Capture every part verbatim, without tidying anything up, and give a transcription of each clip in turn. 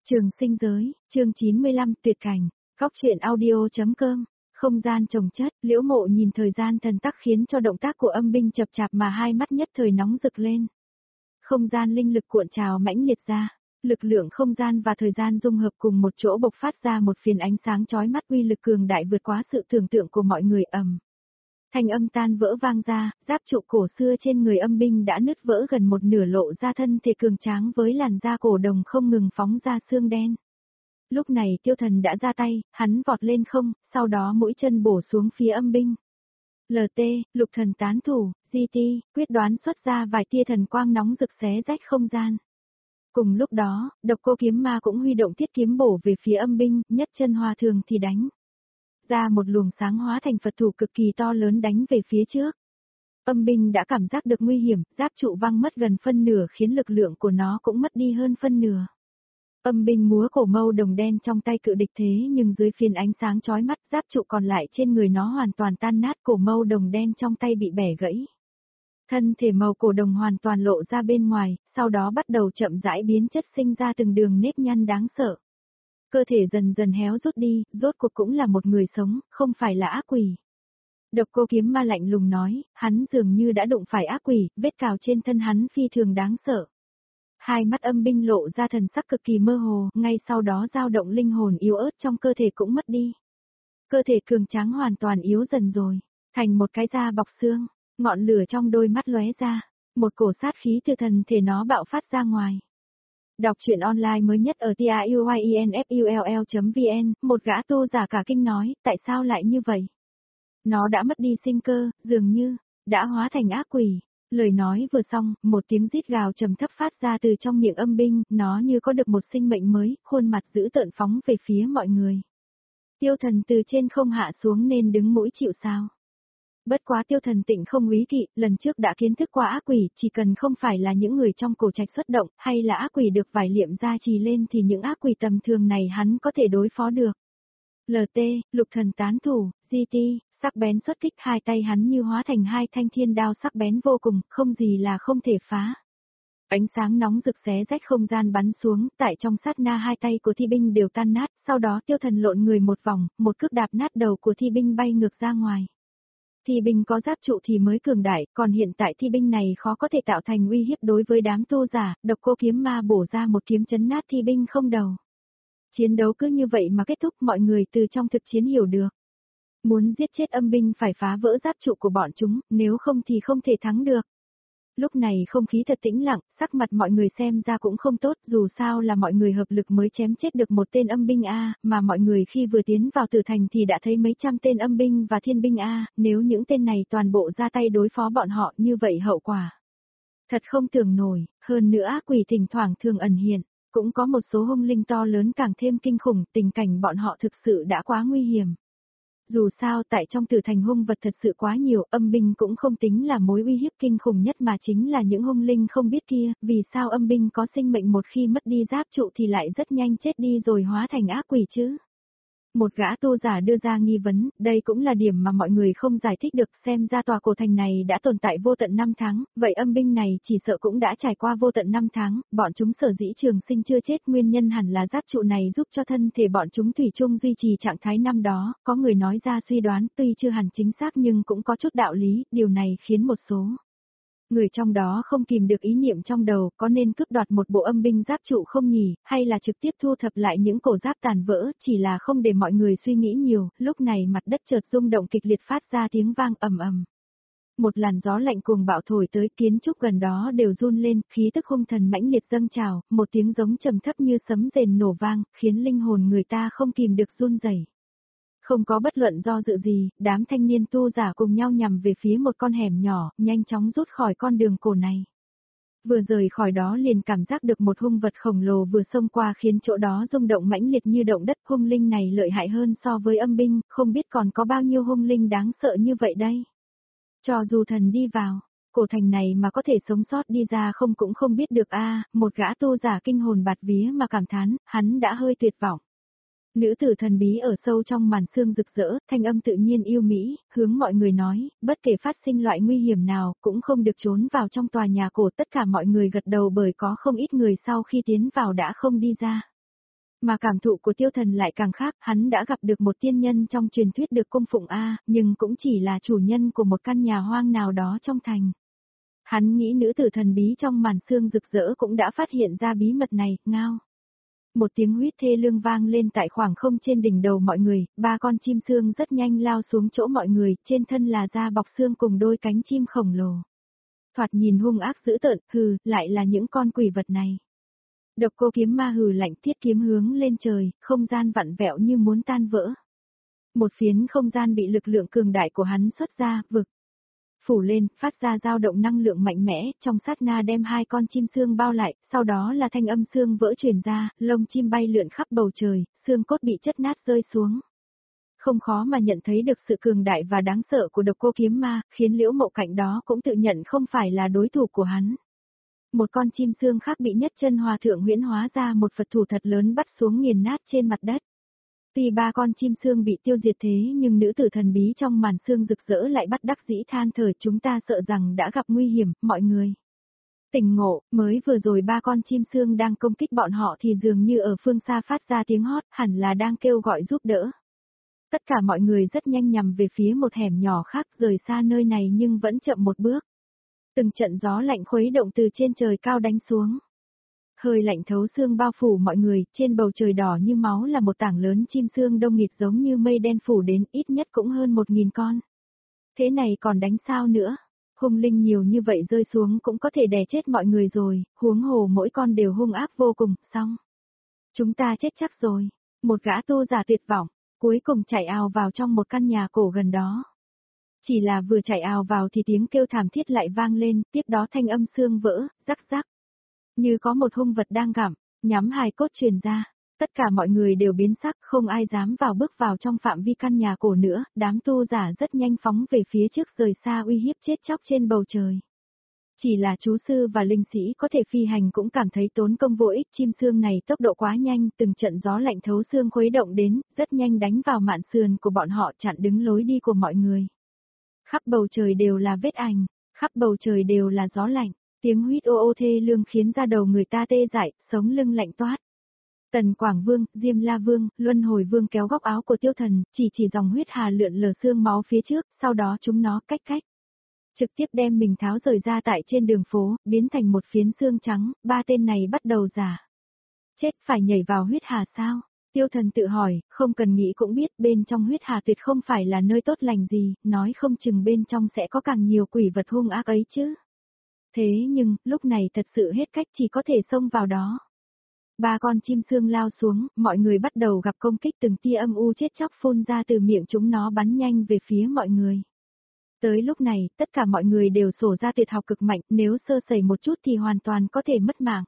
Trường sinh giới, chương chín mươi lăm tuyệt cảnh, góc truyện audio.com, không gian trồng chất, Liễu Mộ nhìn thời gian thần tắc khiến cho động tác của âm binh chập chạp mà hai mắt nhất thời nóng rực lên. Không gian linh lực cuộn trào mãnh liệt ra, lực lượng không gian và thời gian dung hợp cùng một chỗ bộc phát ra một phiến ánh sáng chói mắt uy lực cường đại vượt quá sự tưởng tượng của mọi người ầm. Thanh âm tan vỡ vang ra, giáp trụ cổ xưa trên người âm binh đã nứt vỡ gần một nửa lộ ra thân thể cường tráng với làn da cổ đồng không ngừng phóng ra xương đen. Lúc này Tiêu Thần đã ra tay, hắn vọt lên không, sau đó mũi chân bổ xuống phía âm binh. lờ tê, lục thần tán thủ, giê tê, quyết đoán xuất ra vài tia thần quang nóng rực xé rách không gian. Cùng lúc đó, Độc Cô Kiếm Ma cũng huy động thiết kiếm bổ về phía âm binh, nhất chân hòa thường thì đánh ra một luồng sáng hóa thành Phật thủ cực kỳ to lớn đánh về phía trước. Âm binh đã cảm giác được nguy hiểm, giáp trụ văng mất gần phân nửa khiến lực lượng của nó cũng mất đi hơn phân nửa. Âm binh múa cổ mâu đồng đen trong tay cự địch thế nhưng dưới phiến ánh sáng chói mắt giáp trụ còn lại trên người nó hoàn toàn tan nát, cổ mâu đồng đen trong tay bị bẻ gãy. Thân thể màu cổ đồng hoàn toàn lộ ra bên ngoài, sau đó bắt đầu chậm rãi biến chất sinh ra từng đường nếp nhăn đáng sợ. Cơ thể dần dần héo rút đi, rốt cuộc cũng là một người sống, không phải là ác quỷ. Độc Cô Kiếm Ma lạnh lùng nói, hắn dường như đã đụng phải ác quỷ, vết cào trên thân hắn phi thường đáng sợ. Hai mắt âm binh lộ ra thần sắc cực kỳ mơ hồ, ngay sau đó dao động linh hồn yếu ớt trong cơ thể cũng mất đi. Cơ thể cường tráng hoàn toàn yếu dần rồi, thành một cái da bọc xương, ngọn lửa trong đôi mắt lóe ra, một cổ sát khí từ thần thể nó bạo phát ra ngoài. Đọc truyện online mới nhất ở truyinfull chấm vn, một gã tu giả cả kinh nói, tại sao lại như vậy? Nó đã mất đi sinh cơ, dường như, đã hóa thành ác quỷ. Lời nói vừa xong, một tiếng rít gào trầm thấp phát ra từ trong miệng âm binh, nó như có được một sinh mệnh mới, khuôn mặt dữ tợn phóng về phía mọi người. Tiêu Thần từ trên không hạ xuống nên đứng mũi chịu sao. Bất quá Tiêu Thần tịnh không úy kỵ, lần trước đã kiến thức qua ác quỷ, chỉ cần không phải là những người trong cổ trạch xuất động, hay là ác quỷ được vải liệm gia trì lên thì những ác quỷ tầm thường này hắn có thể đối phó được. lờ tê, lục thần tán thủ, giê tê, sắc bén xuất kích, hai tay hắn như hóa thành hai thanh thiên đao sắc bén vô cùng, không gì là không thể phá. Ánh sáng nóng rực xé rách không gian bắn xuống, tại trong sát na hai tay của thi binh đều tan nát, sau đó Tiêu Thần lộn người một vòng, một cước đạp nát đầu của thi binh bay ngược ra ngoài. Thi binh có giáp trụ thì mới cường đại, còn hiện tại thi binh này khó có thể tạo thành uy hiếp đối với đám tu giả, Độc Cô Kiếm Ma bổ ra một kiếm chấn nát thi binh không đầu. Chiến đấu cứ như vậy mà kết thúc, mọi người từ trong thực chiến hiểu được. Muốn giết chết âm binh phải phá vỡ giáp trụ của bọn chúng, nếu không thì không thể thắng được. Lúc này không khí thật tĩnh lặng, sắc mặt mọi người xem ra cũng không tốt, dù sao là mọi người hợp lực mới chém chết được một tên âm binh A, mà mọi người khi vừa tiến vào tử thành thì đã thấy mấy trăm tên âm binh và thiên binh A, nếu những tên này toàn bộ ra tay đối phó bọn họ như vậy hậu quả. Thật không tưởng nổi, hơn nữa ác quỷ thỉnh thoảng thường ẩn hiện, cũng có một số hung linh to lớn càng thêm kinh khủng, tình cảnh bọn họ thực sự đã quá nguy hiểm. Dù sao tại trong tử thành hung vật thật sự quá nhiều, âm binh cũng không tính là mối uy hiếp kinh khủng nhất mà chính là những hung linh không biết kia, vì sao âm binh có sinh mệnh một khi mất đi giáp trụ thì lại rất nhanh chết đi rồi hóa thành ác quỷ chứ? Một gã tu giả đưa ra nghi vấn, đây cũng là điểm mà mọi người không giải thích được, xem ra tòa cổ thành này đã tồn tại vô tận năm tháng, vậy âm binh này chỉ sợ cũng đã trải qua vô tận năm tháng, bọn chúng sở dĩ trường sinh chưa chết nguyên nhân hẳn là giáp trụ này giúp cho thân thể bọn chúng thủy chung duy trì trạng thái năm đó, có người nói ra suy đoán tuy chưa hẳn chính xác nhưng cũng có chút đạo lý, điều này khiến một số người trong đó không kìm được ý niệm trong đầu, có nên cướp đoạt một bộ âm binh giáp trụ không nhỉ, hay là trực tiếp thu thập lại những cổ giáp tàn vỡ, chỉ là không để mọi người suy nghĩ nhiều, lúc này mặt đất chợt rung động kịch liệt phát ra tiếng vang ầm ầm. Một làn gió lạnh cuồng bạo thổi tới, kiến trúc gần đó đều run lên, khí tức hung thần mãnh liệt dâng trào, một tiếng giống trầm thấp như sấm rền nổ vang, khiến linh hồn người ta không kìm được run rẩy. Không có bất luận do dự gì, đám thanh niên tu giả cùng nhau nhằm về phía một con hẻm nhỏ, nhanh chóng rút khỏi con đường cổ này. Vừa rời khỏi đó liền cảm giác được một hung vật khổng lồ vừa xông qua khiến chỗ đó rung động mãnh liệt như động đất, hung linh này lợi hại hơn so với âm binh, không biết còn có bao nhiêu hung linh đáng sợ như vậy đây. Cho dù thần đi vào, cổ thành này mà có thể sống sót đi ra không cũng không biết được a. Một gã tu giả kinh hồn bạt vía mà cảm thán, hắn đã hơi tuyệt vọng. Nữ tử thần bí ở sâu trong màn sương rực rỡ, thanh âm tự nhiên yêu mỹ, hướng mọi người nói, bất kể phát sinh loại nguy hiểm nào, cũng không được trốn vào trong tòa nhà cổ, tất cả mọi người gật đầu bởi có không ít người sau khi tiến vào đã không đi ra. Mà cảm thụ của tiêu thần lại càng khác, hắn đã gặp được một tiên nhân trong truyền thuyết được cung phụng A, nhưng cũng chỉ là chủ nhân của một căn nhà hoang nào đó trong thành. Hắn nghĩ nữ tử thần bí trong màn sương rực rỡ cũng đã phát hiện ra bí mật này, ngao. Một tiếng huýt thê lương vang lên tại khoảng không trên đỉnh đầu mọi người, ba con chim sương rất nhanh lao xuống chỗ mọi người, trên thân là da bọc xương cùng đôi cánh chim khổng lồ. Thoạt nhìn hung ác dữ tợn, hừ, lại là những con quỷ vật này. Độc Cô Kiếm Ma hừ lạnh, thiết kiếm hướng lên trời, không gian vặn vẹo như muốn tan vỡ. Một phiến không gian bị lực lượng cường đại của hắn xuất ra, vực. Phủ lên, phát ra dao động năng lượng mạnh mẽ, trong sát na đem hai con chim sương bao lại, sau đó là thanh âm xương vỡ truyền ra, lông chim bay lượn khắp bầu trời, xương cốt bị chất nát rơi xuống. Không khó mà nhận thấy được sự cường đại và đáng sợ của Độc Cô Kiếm Ma, khiến Liễu Mộ cạnh đó cũng tự nhận không phải là đối thủ của hắn. Một con chim sương khác bị Nhất Chân Hòa Thượng huyễn hóa ra một Phật thủ thật lớn bắt xuống nghiền nát trên mặt đất. Tuy ba con chim sương bị tiêu diệt thế nhưng nữ tử thần bí trong màn sương rực rỡ lại bắt đắc dĩ than thở, chúng ta sợ rằng đã gặp nguy hiểm, mọi người. Tỉnh ngộ, mới vừa rồi ba con chim sương đang công kích bọn họ thì dường như ở phương xa phát ra tiếng hót, hẳn là đang kêu gọi giúp đỡ. Tất cả mọi người rất nhanh nhằm về phía một hẻm nhỏ khác rời xa nơi này nhưng vẫn chậm một bước. Từng trận gió lạnh khuấy động từ trên trời cao đánh xuống. Hơi lạnh thấu xương bao phủ mọi người, trên bầu trời đỏ như máu là một tảng lớn chim sương đông nghịt giống như mây đen phủ đến, ít nhất cũng hơn một nghìn con. Thế này còn đánh sao nữa? Hung linh nhiều như vậy rơi xuống cũng có thể đè chết mọi người rồi, huống hồ mỗi con đều hung ác vô cùng, xong. Chúng ta chết chắc rồi. Một gã tu giả tuyệt vọng, cuối cùng chạy ào vào trong một căn nhà cổ gần đó. Chỉ là vừa chạy ào vào thì tiếng kêu thảm thiết lại vang lên, tiếp đó thanh âm xương vỡ, rắc rắc. Như có một hung vật đang gặm, nhắm hài cốt truyền ra. Tất cả mọi người đều biến sắc, không ai dám vào bước vào trong phạm vi căn nhà cổ nữa, đám tu giả rất nhanh phóng về phía trước rời xa uy hiếp chết chóc trên bầu trời. Chỉ là chú sư và linh sĩ có thể phi hành cũng cảm thấy tốn công vô ích, chim sương này tốc độ quá nhanh, từng trận gió lạnh thấu xương khuấy động đến, rất nhanh đánh vào mạn sườn của bọn họ chặn đứng lối đi của mọi người. Khắp bầu trời đều là vết ảnh, khắp bầu trời đều là gió lạnh, tiếng huýt ô ô thê lương khiến da đầu người ta tê dại, sống lưng lạnh toát. Tần Quảng Vương, Diêm La Vương, Luân Hồi Vương kéo góc áo của Tiêu Thần, chỉ chỉ dòng huyết hà lượn lờ xương máu phía trước, sau đó chúng nó cách cách. Trực tiếp đem mình tháo rời ra tại trên đường phố, biến thành một phiến xương trắng, ba tên này bắt đầu giả. Chết phải nhảy vào huyết hà sao? Tiêu Thần tự hỏi, không cần nghĩ cũng biết bên trong huyết hà tuyệt không phải là nơi tốt lành gì, nói không chừng bên trong sẽ có càng nhiều quỷ vật hung ác ấy chứ. Thế nhưng, lúc này thật sự hết cách chỉ có thể xông vào đó. Ba con chim sương lao xuống, mọi người bắt đầu gặp công kích từng tia âm u chết chóc phun ra từ miệng chúng nó bắn nhanh về phía mọi người. Tới lúc này, tất cả mọi người đều sổ ra tuyệt học cực mạnh, nếu sơ sẩy một chút thì hoàn toàn có thể mất mạng.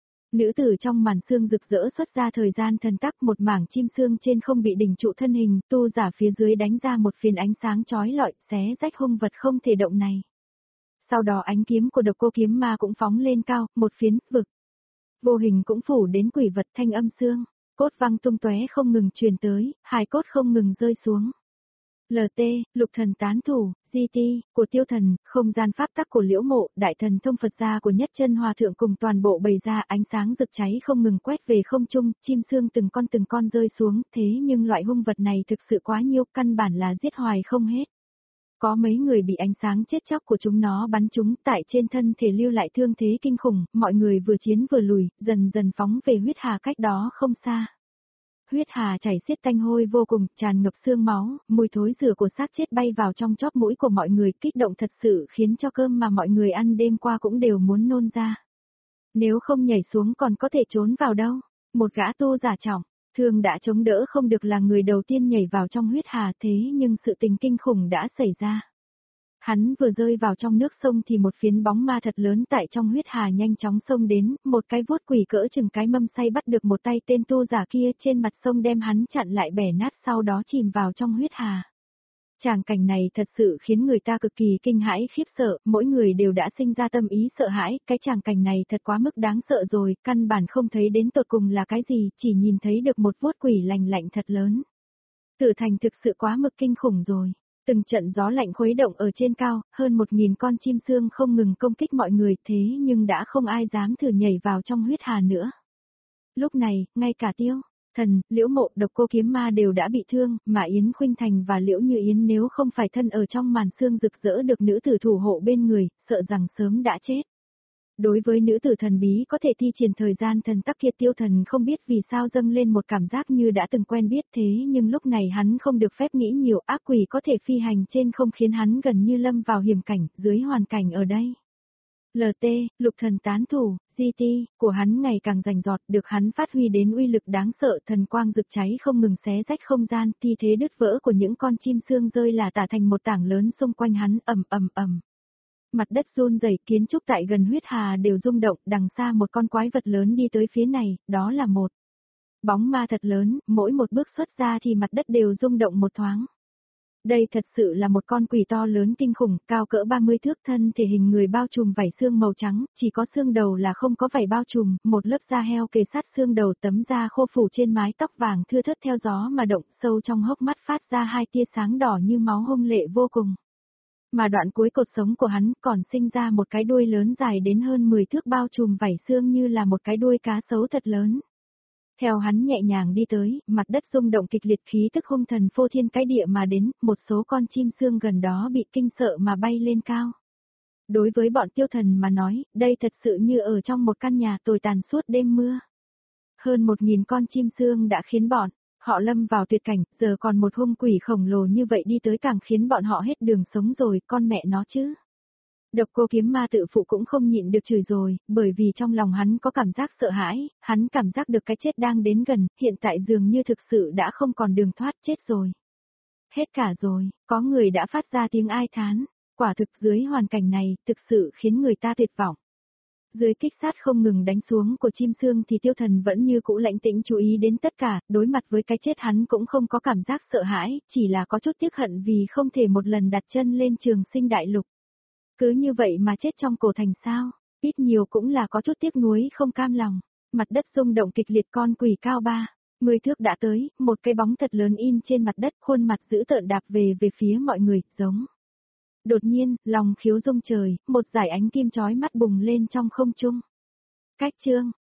Nữ tử trong màn sương rực rỡ xuất ra thời gian thần tắc, một mảng chim sương trên không bị đỉnh trụ thân hình, tu giả phía dưới đánh ra một phiến ánh sáng chói lọi, xé rách hung vật không thể động này. Sau đó ánh kiếm của Độc Cô Kiếm Ma cũng phóng lên cao, một phiến, vực. Vô hình cũng phủ đến quỷ vật thanh âm xương, cốt văng tung tóe không ngừng truyền tới, hài cốt không ngừng rơi xuống. lờ tê, lục thần tán thủ, giê tê, của Tiêu Thần, không gian pháp tắc của Liễu Mộ, đại thần thông Phật gia của Nhất Chân Hòa Thượng cùng toàn bộ bày ra ánh sáng rực cháy không ngừng quét về không trung, chim sương từng con từng con rơi xuống, thế nhưng loại hung vật này thực sự quá nhiều, căn bản là giết hoài không hết. Có mấy người bị ánh sáng chết chóc của chúng nó bắn trúng tại trên thân thể lưu lại thương thế kinh khủng, mọi người vừa chiến vừa lùi, dần dần phóng về huyết hà cách đó không xa. Huyết hà chảy xiết tanh hôi vô cùng, tràn ngập xương máu, mùi thối rửa của xác chết bay vào trong chóp mũi của mọi người, kích động thật sự khiến cho cơm mà mọi người ăn đêm qua cũng đều muốn nôn ra. Nếu không nhảy xuống còn có thể trốn vào đâu? Một gã tu giả trọng, thương đã chống đỡ không được là người đầu tiên nhảy vào trong huyết hà, thế nhưng sự tình kinh khủng đã xảy ra. Hắn vừa rơi vào trong nước sông thì một phiến bóng ma thật lớn tại trong huyết hà nhanh chóng xông đến, một cái vuốt quỷ cỡ chừng cái mâm xay bắt được một tay tên tu giả kia trên mặt sông đem hắn chặn lại bẻ nát, sau đó chìm vào trong huyết hà. Tràng cảnh này thật sự khiến người ta cực kỳ kinh hãi khiếp sợ, mỗi người đều đã sinh ra tâm ý sợ hãi, cái tràng cảnh này thật quá mức đáng sợ rồi, căn bản không thấy đến tột cùng là cái gì, chỉ nhìn thấy được một vuốt quỷ lành lạnh thật lớn. Tử thành thực sự quá mức kinh khủng rồi. Từng trận gió lạnh khuấy động ở trên cao, hơn một nghìn con chim sương không ngừng công kích mọi người, thế nhưng đã không ai dám thử nhảy vào trong huyết hà nữa. Lúc này, ngay cả Tiêu Thần, Liễu Mộ, Độc Cô Kiếm Ma đều đã bị thương, mà Yến Khuynh Thành và Liễu Như Yến nếu không phải thân ở trong màn sương rực rỡ được nữ tử thủ hộ bên người, sợ rằng sớm đã chết. Đối với nữ tử thần bí có thể thi triển thời gian thần tắc kia, Tiêu Thần không biết vì sao dâng lên một cảm giác như đã từng quen biết, thế nhưng lúc này hắn không được phép nghĩ nhiều, ác quỷ có thể phi hành trên không khiến hắn gần như lâm vào hiểm cảnh, dưới hoàn cảnh ở đây. lờ tê, lục thần tán thủ, giê tê, của hắn ngày càng rành rọt, được hắn phát huy đến uy lực đáng sợ, thần quang rực cháy không ngừng xé rách không gian, thi thế đứt vỡ của những con chim sương rơi là tả thành một tảng lớn xung quanh hắn, ầm ầm ầm. Mặt đất run rẩy, kiến trúc tại gần huyết hà đều rung động, đằng xa một con quái vật lớn đi tới phía này, đó là một bóng ma thật lớn, mỗi một bước xuất ra thì mặt đất đều rung động một thoáng. Đây thật sự là một con quỷ to lớn kinh khủng, cao cỡ ba mươi thước, thân thể hình người bao trùm vảy xương màu trắng, chỉ có xương đầu là không có vảy bao trùm, một lớp da heo kề sát xương đầu, tấm da khô phủ trên mái tóc vàng thưa thớt theo gió mà động, sâu trong hốc mắt phát ra hai tia sáng đỏ như máu, hung lệ vô cùng. Mà đoạn cuối cột sống của hắn còn sinh ra một cái đuôi lớn dài đến hơn mười thước bao trùm vảy xương như là một cái đuôi cá sấu thật lớn. Theo hắn nhẹ nhàng đi tới, mặt đất rung động kịch liệt, khí tức hung thần phô thiên cái địa mà đến, một số con chim sương gần đó bị kinh sợ mà bay lên cao. Đối với bọn Tiêu Thần mà nói, đây thật sự như ở trong một căn nhà tồi tàn suốt đêm mưa. Hơn một nghìn con chim sương đã khiến bọn họ lâm vào tuyệt cảnh, giờ còn một hung quỷ khổng lồ như vậy đi tới càng khiến bọn họ hết đường sống rồi, con mẹ nó chứ. Độc Cô Kiếm Ma tự phụ cũng không nhịn được chửi rồi, bởi vì trong lòng hắn có cảm giác sợ hãi, hắn cảm giác được cái chết đang đến gần, hiện tại dường như thực sự đã không còn đường thoát, chết rồi. Hết cả rồi, có người đã phát ra tiếng ai thán, quả thực dưới hoàn cảnh này, thực sự khiến người ta tuyệt vọng. Dưới kích sát không ngừng đánh xuống của chim sương thì Tiêu Thần vẫn như cũ lãnh tĩnh chú ý đến tất cả, đối mặt với cái chết hắn cũng không có cảm giác sợ hãi, chỉ là có chút tiếc hận vì không thể một lần đặt chân lên Trường Sinh Đại Lục. Cứ như vậy mà chết trong cổ thành sao, ít nhiều cũng là có chút tiếc nuối không cam lòng. Mặt đất rung động kịch liệt, con quỷ cao ba mươi thước đã tới, một cái bóng thật lớn in trên mặt đất, khuôn mặt dữ tợn đạp về về phía mọi người, giống. Đột nhiên, lòng khiếu rung trời, một dải ánh kim chói mắt bùng lên trong không trung. Cách chương